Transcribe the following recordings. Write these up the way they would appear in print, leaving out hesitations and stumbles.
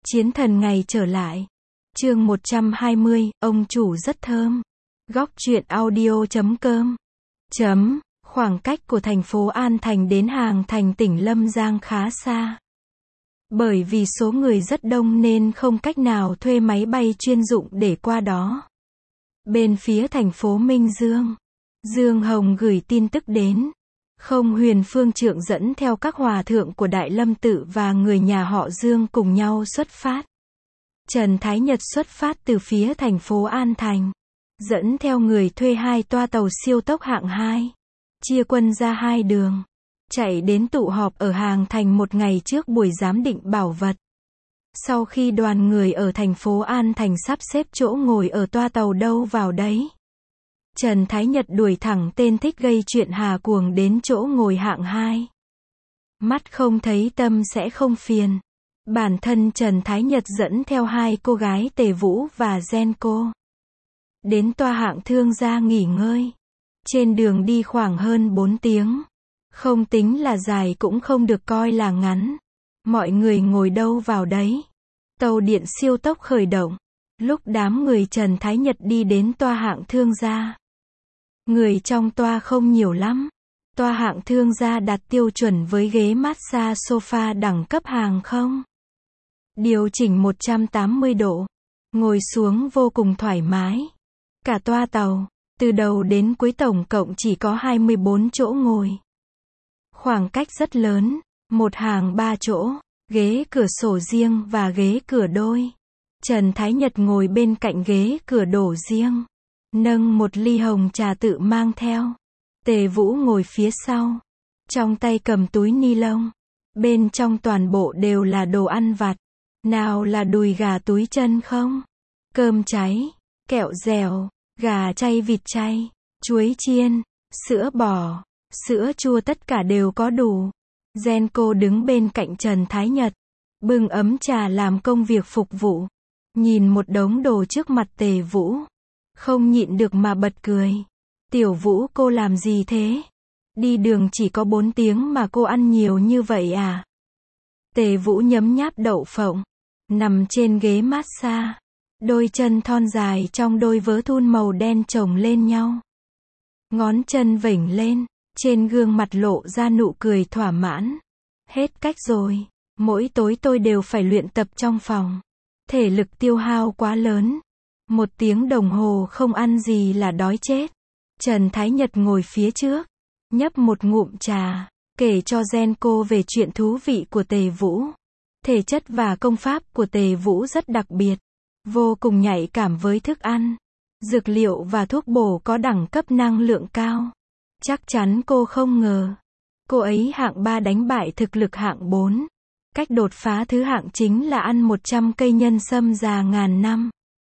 Chiến thần ngày trở lại. Chương 120, ông chủ rất thơm. Góc truyện audio.com. Khoảng cách của thành phố An Thành đến Hàng Thành tỉnh Lâm Giang khá xa. Bởi vì số người rất đông nên không cách nào thuê máy bay chuyên dụng để qua đó. Bên phía thành phố Minh Dương, Dương Hồng gửi tin tức đến. Không Huyền Phương Trượng dẫn theo các hòa thượng của Đại Lâm Tự và người nhà họ Dương cùng nhau xuất phát. Trần Thái Nhật xuất phát từ phía thành phố An Thành, dẫn theo người thuê 2 toa tàu siêu tốc hạng 2, chia quân ra 2 đường, chạy đến tụ họp ở Hàng Thành một ngày trước buổi giám định bảo vật. Sau khi đoàn người ở thành phố An Thành sắp xếp chỗ ngồi ở toa tàu đâu vào đấy, Trần Thái Nhật đuổi thẳng tên thích gây chuyện Hà Cuồng đến chỗ ngồi hạng 2. Mắt không thấy tâm sẽ không phiền. Bản thân Trần Thái Nhật dẫn theo 2 cô gái Tề Vũ và Genco đến toa hạng thương gia nghỉ ngơi. Trên đường đi khoảng hơn 4 tiếng. Không tính là dài cũng không được coi là ngắn. Mọi người ngồi đâu vào đấy. Tàu điện siêu tốc khởi động. Lúc đám người Trần Thái Nhật đi đến toa hạng thương gia, người trong toa không nhiều lắm. Toa hạng thương gia đặt tiêu chuẩn với ghế massage sofa đẳng cấp hàng không. Điều chỉnh 180 độ. Ngồi xuống vô cùng thoải mái. Cả toa tàu, từ đầu đến cuối tổng cộng chỉ có 24 chỗ ngồi. Khoảng cách rất lớn. Một hàng 3 chỗ, ghế cửa sổ riêng và ghế cửa đôi. Trần Thái Nhật ngồi bên cạnh ghế cửa đổ riêng, nâng một ly hồng trà tự mang theo. Tề Vũ ngồi phía sau, trong tay cầm túi ni lông. Bên trong toàn bộ đều là đồ ăn vặt. Nào là đùi gà túi chân không, cơm cháy, kẹo dẻo, gà chay vịt chay, chuối chiên, sữa bò, sữa chua tất cả đều có đủ. Genco đứng bên cạnh Trần Thái Nhật, bưng ấm trà làm công việc phục vụ. Nhìn một đống đồ trước mặt Tề Vũ, không nhịn được mà bật cười. Tiểu Vũ cô làm gì thế? Đi đường chỉ có 4 tiếng mà cô ăn nhiều như vậy à? Tề Vũ nhấm nháp đậu phộng, nằm trên ghế massage, đôi chân thon dài trong đôi vớ thun màu đen chồng lên nhau. Ngón chân vểnh lên, trên gương mặt lộ ra nụ cười thỏa mãn. Hết cách rồi, mỗi tối tôi đều phải luyện tập trong phòng. Thể lực tiêu hao quá lớn. 1 tiếng đồng hồ không ăn gì là đói chết. Trần Thái Nhật ngồi phía trước, nhấp một ngụm trà, kể cho Genco về chuyện thú vị của Tề Vũ. Thể chất và công pháp của Tề Vũ rất đặc biệt, vô cùng nhạy cảm với thức ăn, dược liệu và thuốc bổ có đẳng cấp năng lượng cao. Chắc chắn cô không ngờ, cô ấy hạng 3 đánh bại thực lực hạng 4. Cách đột phá thứ hạng chính là ăn 100 cây nhân sâm già ngàn năm.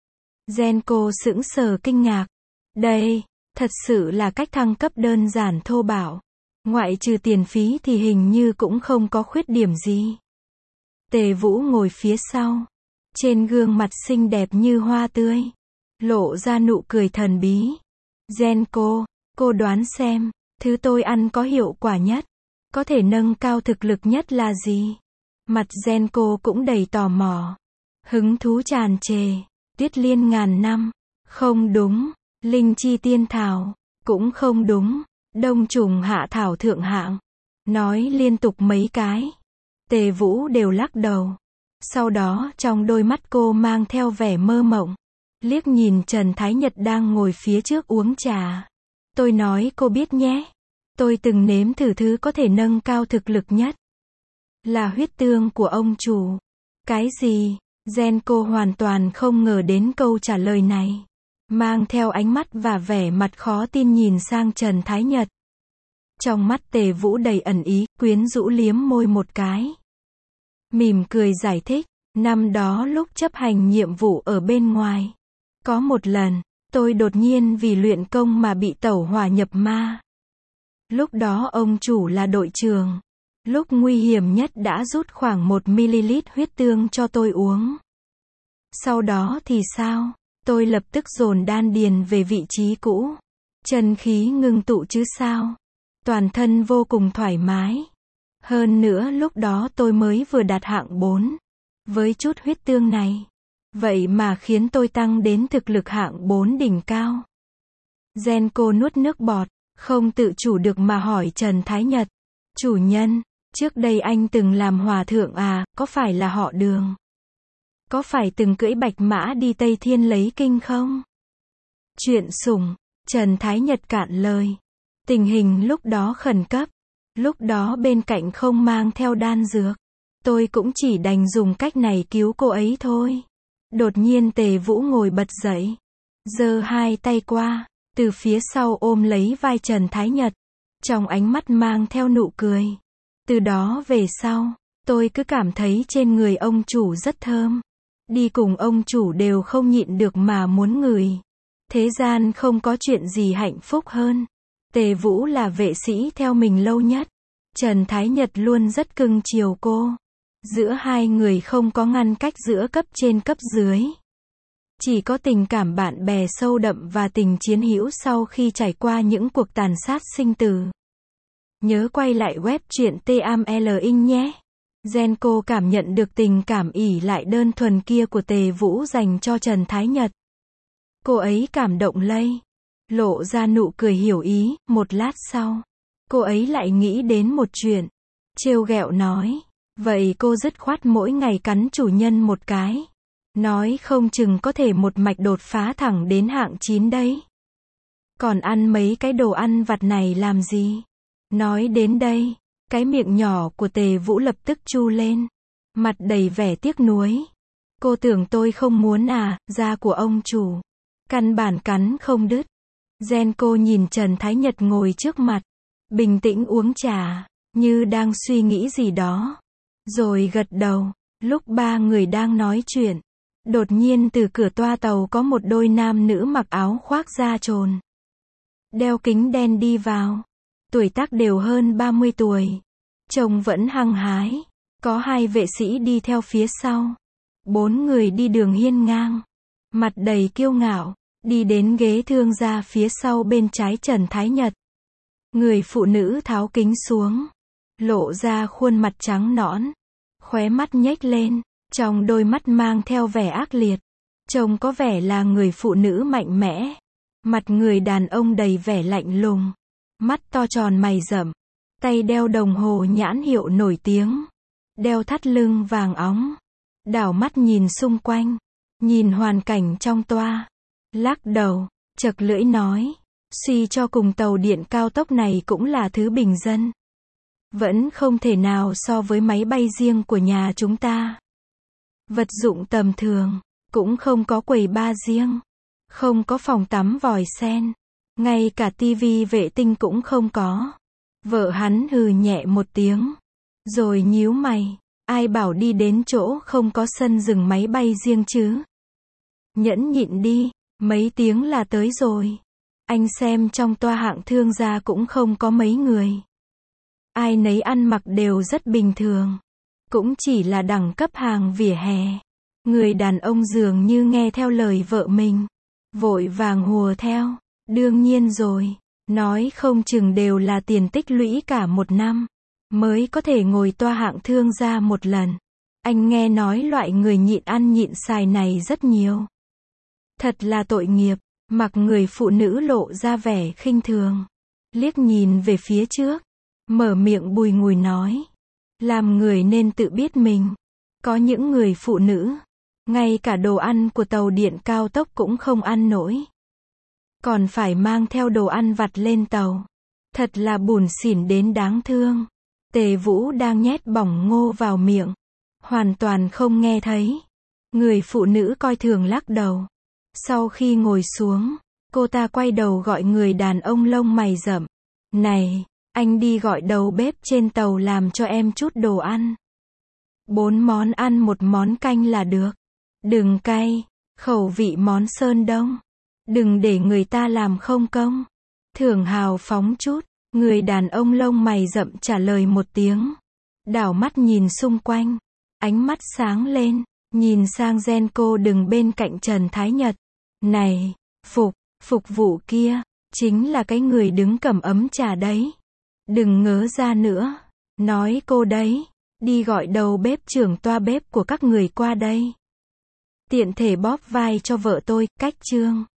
Genco sững sờ kinh ngạc. Đây, thật sự là cách thăng cấp đơn giản thô bạo. Ngoại trừ tiền phí thì hình như cũng không có khuyết điểm gì. Tề Vũ ngồi phía sau, trên gương mặt xinh đẹp như hoa tươi, lộ ra nụ cười thần bí. Genco, cô đoán xem, thứ tôi ăn có hiệu quả nhất, có thể nâng cao thực lực nhất là gì? Mặt Genco cũng đầy tò mò, hứng thú tràn trề. Tuyết liên ngàn năm, không đúng. Linh chi tiên thảo, cũng không đúng. Đông trùng hạ thảo thượng hạng. Nói liên tục mấy cái, Tề Vũ đều lắc đầu. Sau đó trong đôi mắt cô mang theo vẻ mơ mộng, liếc nhìn Trần Thái Nhật đang ngồi phía trước uống trà. Tôi nói cô biết nhé, tôi từng nếm thử thứ có thể nâng cao thực lực nhất, là huyết tương của ông chủ. Cái gì? Genco hoàn toàn không ngờ đến câu trả lời này, mang theo ánh mắt và vẻ mặt khó tin nhìn sang Trần Thái Nhật. Trong mắt Tề Vũ đầy ẩn ý, quyến rũ liếm môi một cái. Mỉm cười giải thích, năm đó lúc chấp hành nhiệm vụ ở bên ngoài, có một lần, tôi đột nhiên vì luyện công mà bị tẩu hỏa nhập ma. Lúc đó ông chủ là đội trưởng. Lúc nguy hiểm nhất đã rút khoảng 1ml huyết tương cho tôi uống. Sau đó thì sao? Tôi lập tức dồn đan điền về vị trí cũ. Chân khí ngưng tụ chứ sao? Toàn thân vô cùng thoải mái. Hơn nữa lúc đó tôi mới vừa đạt hạng 4. Với chút huyết tương này, vậy mà khiến tôi tăng đến thực lực hạng 4 đỉnh cao. Genco nuốt nước bọt, không tự chủ được mà hỏi Trần Thái Nhật. Chủ nhân, trước đây anh từng làm hòa thượng à, có phải là họ Đường? Có phải từng cưỡi bạch mã đi Tây Thiên lấy kinh không? Chuyện sủng, Trần Thái Nhật cạn lời. Tình hình lúc đó khẩn cấp. Lúc đó bên cạnh không mang theo đan dược. Tôi cũng chỉ đành dùng cách này cứu cô ấy thôi. Đột nhiên Tề Vũ ngồi bật dậy. Giơ hai tay qua, từ phía sau ôm lấy vai Trần Thái Nhật. Trong ánh mắt mang theo nụ cười. Từ đó về sau, tôi cứ cảm thấy trên người ông chủ rất thơm. Đi cùng ông chủ đều không nhịn được mà muốn ngửi. Thế gian không có chuyện gì hạnh phúc hơn. Tề Vũ là vệ sĩ theo mình lâu nhất. Trần Thái Nhật luôn rất cưng chiều cô. Giữa hai người không có ngăn cách giữa cấp trên cấp dưới. Chỉ có tình cảm bạn bè sâu đậm và tình chiến hữu sau khi trải qua những cuộc tàn sát sinh tử. Nhớ quay lại web truyện TML nhé. Genco cảm nhận được tình cảm ỷ lại đơn thuần kia của Tề Vũ dành cho Trần Thái Nhật. Cô ấy cảm động lây. Lộ ra nụ cười hiểu ý, một lát sau. Cô ấy lại nghĩ đến một chuyện. Trêu ghẹo nói. Vậy cô dứt khoát mỗi ngày cắn chủ nhân một cái. Nói không chừng có thể một mạch đột phá thẳng đến hạng 9 đấy. Còn ăn mấy cái đồ ăn vặt này làm gì? Nói đến đây, cái miệng nhỏ của Tề Vũ lập tức chu lên. Mặt đầy vẻ tiếc nuối. Cô tưởng tôi không muốn à, da của ông chủ. Căn bản cắn không đứt. Genco nhìn Trần Thái Nhật ngồi trước mặt. Bình tĩnh uống trà, như đang suy nghĩ gì đó. Rồi gật đầu. Lúc ba người đang nói chuyện, đột nhiên từ cửa toa tàu có một đôi nam nữ mặc áo khoác da trồn. Đeo kính đen đi vào. Tuổi tác đều hơn 30 tuổi. Trông vẫn hăng hái. Có hai vệ sĩ đi theo phía sau. 4 người đi đường hiên ngang. Mặt đầy kiêu ngạo. Đi đến ghế thương gia phía sau bên trái Trần Thái Nhật. Người phụ nữ tháo kính xuống. Lộ ra khuôn mặt trắng nõn. Khóe mắt nhếch lên. Trong đôi mắt mang theo vẻ ác liệt. Trông có vẻ là người phụ nữ mạnh mẽ. Mặt người đàn ông đầy vẻ lạnh lùng. Mắt to tròn mày rậm. Tay đeo đồng hồ nhãn hiệu nổi tiếng. Đeo thắt lưng vàng óng. Đảo mắt nhìn xung quanh. Nhìn hoàn cảnh trong toa. Lắc đầu, chật lưỡi nói. Suy cho cùng tàu điện cao tốc này cũng là thứ bình dân. Vẫn không thể nào so với máy bay riêng của nhà chúng ta. Vật dụng tầm thường. Cũng không có quầy bar riêng. Không có phòng tắm vòi sen. Ngay cả tivi vệ tinh cũng không có. Vợ hắn hừ nhẹ một tiếng. Rồi nhíu mày. Ai bảo đi đến chỗ không có sân dừng máy bay riêng chứ? Nhẫn nhịn đi. Mấy tiếng là tới rồi. Anh xem trong toa hạng thương gia cũng không có mấy người. Ai nấy ăn mặc đều rất bình thường. Cũng chỉ là đẳng cấp hàng vỉa hè. Người đàn ông dường như nghe theo lời vợ mình. Vội vàng hùa theo. Đương nhiên rồi. Nói không chừng đều là tiền tích lũy cả một năm. Mới có thể ngồi toa hạng thương gia một lần. Anh nghe nói loại người nhịn ăn nhịn xài này rất nhiều. Thật là tội nghiệp. Mặc người phụ nữ lộ ra vẻ khinh thường. Liếc nhìn về phía trước. Mở miệng bùi ngùi nói. Làm người nên tự biết mình. Có những người phụ nữ. Ngay cả đồ ăn của tàu điện cao tốc cũng không ăn nổi. Còn phải mang theo đồ ăn vặt lên tàu. Thật là bủn xỉn đến đáng thương. Tề Vũ đang nhét bỏng ngô vào miệng. Hoàn toàn không nghe thấy. Người phụ nữ coi thường lắc đầu. Sau khi ngồi xuống, cô ta quay đầu gọi người đàn ông lông mày rậm. Này, anh đi gọi đầu bếp trên tàu làm cho em chút đồ ăn. 4 món ăn 1 món canh là được. Đừng cay, khẩu vị món Sơn Đông. Đừng để người ta làm không công. Thưởng hào phóng chút. Người đàn ông lông mày rậm trả lời một tiếng. Đảo mắt nhìn xung quanh. Ánh mắt sáng lên. Nhìn sang Genco đứng bên cạnh Trần Thái Nhật. Này, phục vụ kia. Chính là cái người đứng cầm ấm trà đấy. Đừng ngớ ra nữa. Nói cô đấy. Đi gọi đầu bếp trưởng toa bếp của các người qua đây. Tiện thể bóp vai cho vợ tôi, cách chương.